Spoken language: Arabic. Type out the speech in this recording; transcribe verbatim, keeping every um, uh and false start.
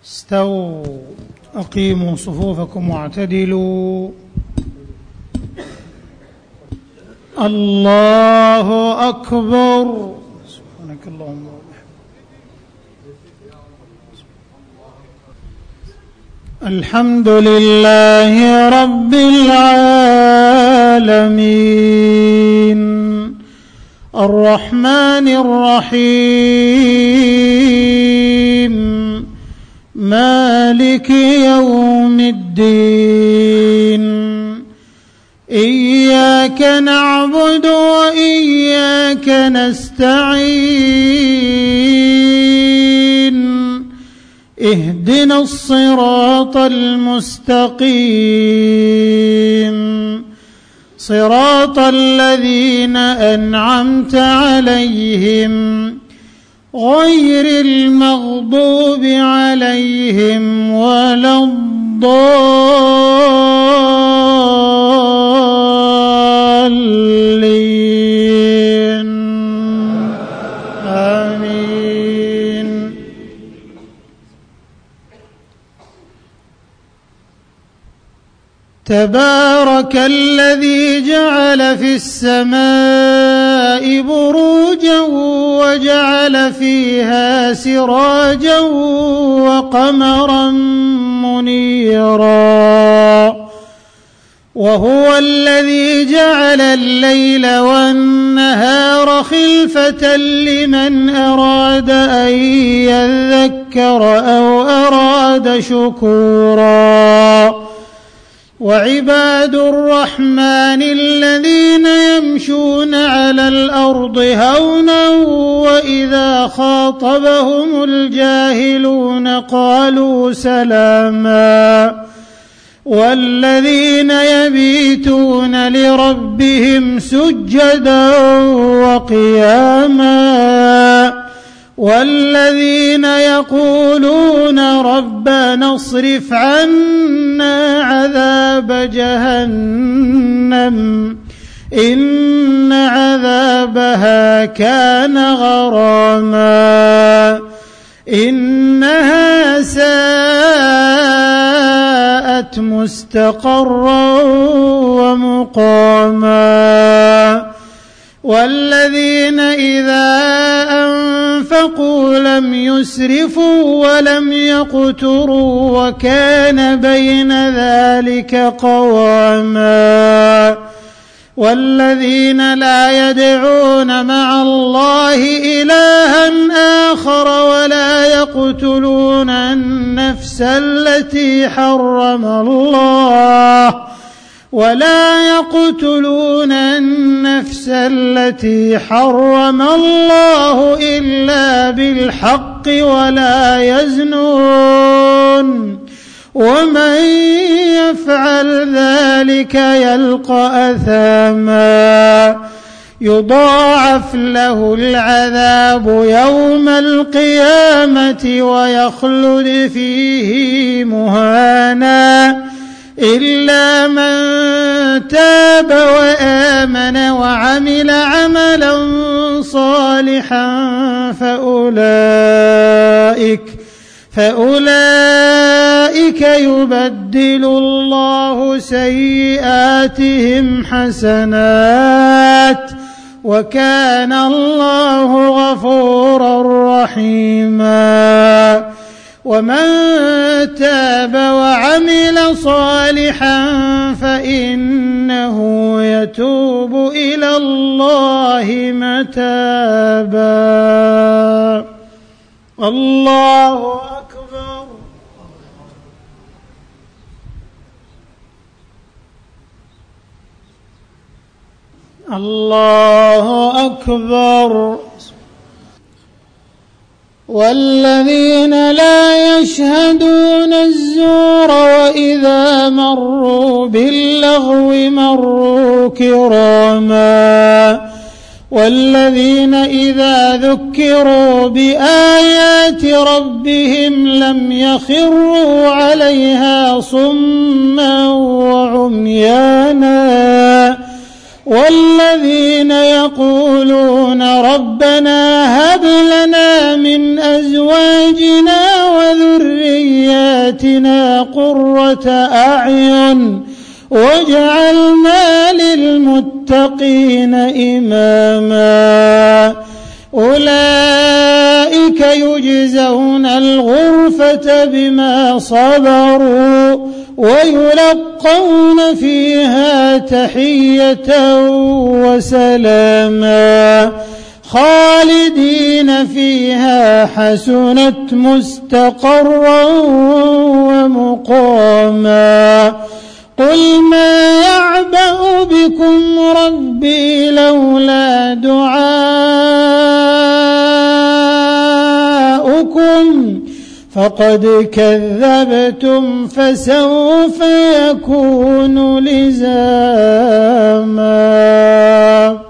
استووا أقيموا صفوفكم واعتدلوا. الله أكبر. سبحانك اللهم وبحمدك. الحمد لله رب العالمين الرحمن الرحيم مالك يوم الدين إياك نعبد وإياك نستعين اهدنا الصراط المستقيم صراط الذين أنعمت عليهم غير المغضوب عليهم ولا الضالين آمين. تبارك الذي جعل في السماء بروجا وجعل فيها سراجا وقمرا منيرا وهو الذي جعل الليل والنهار خلفة لمن أراد أن يذكر أو أراد شكورا. وعباد الرحمن الذين يمشون على الأرض هونا وإذا خاطبهم الجاهلون قالوا سلاما والذين يبيتون لربهم سجدا وقياما والذين يقولون ربنا اصرف عنا عذاب جهنم إن عذابها كان غراما إنها ساءت مستقرا ومقاما والذين إذا أنفقوا لم يسرفوا ولم يقتروا وكان بين ذلك قواما والذين لا يدعون مع الله إلها آخر ولا يقتلون النفس التي حرم الله ولا يقتلون النفس التي حرم الله إلا بالحق ولا يزنون ومن يفعل ذلك يلقى أثاما يضاعف له العذاب يوم القيامة ويخلد فيه مهانا إلا من تاب وآمن وعمل عملا صالحا فأولئك فأولئك يبدل الله سيئاتهم حسنات وكان الله غفورا رحيما. ومن تاب وعمل صالحا فإنه يتوب إلى الله متابا. الله أكبر. الله أكبر. والذين لا يشهدون الزور وإذا مروا باللغو مروا كراما والذين إذا ذكروا بآيات ربهم لم يخروا عليها صما وعميانا والذين يقولون ربنا هب لنا من أزواجنا وذرياتنا آياتنا قرة أعين واجعلنا للمتقين إماما أولئك يجزون الغرفة بما صبروا ويلقون فيها تحية وسلاما خالدين فيها حسنت مستقرا ومقاما قل ما يعبأ بكم ربي لولا دعاؤكم فقد كذبتم فسوف يكون لزاما.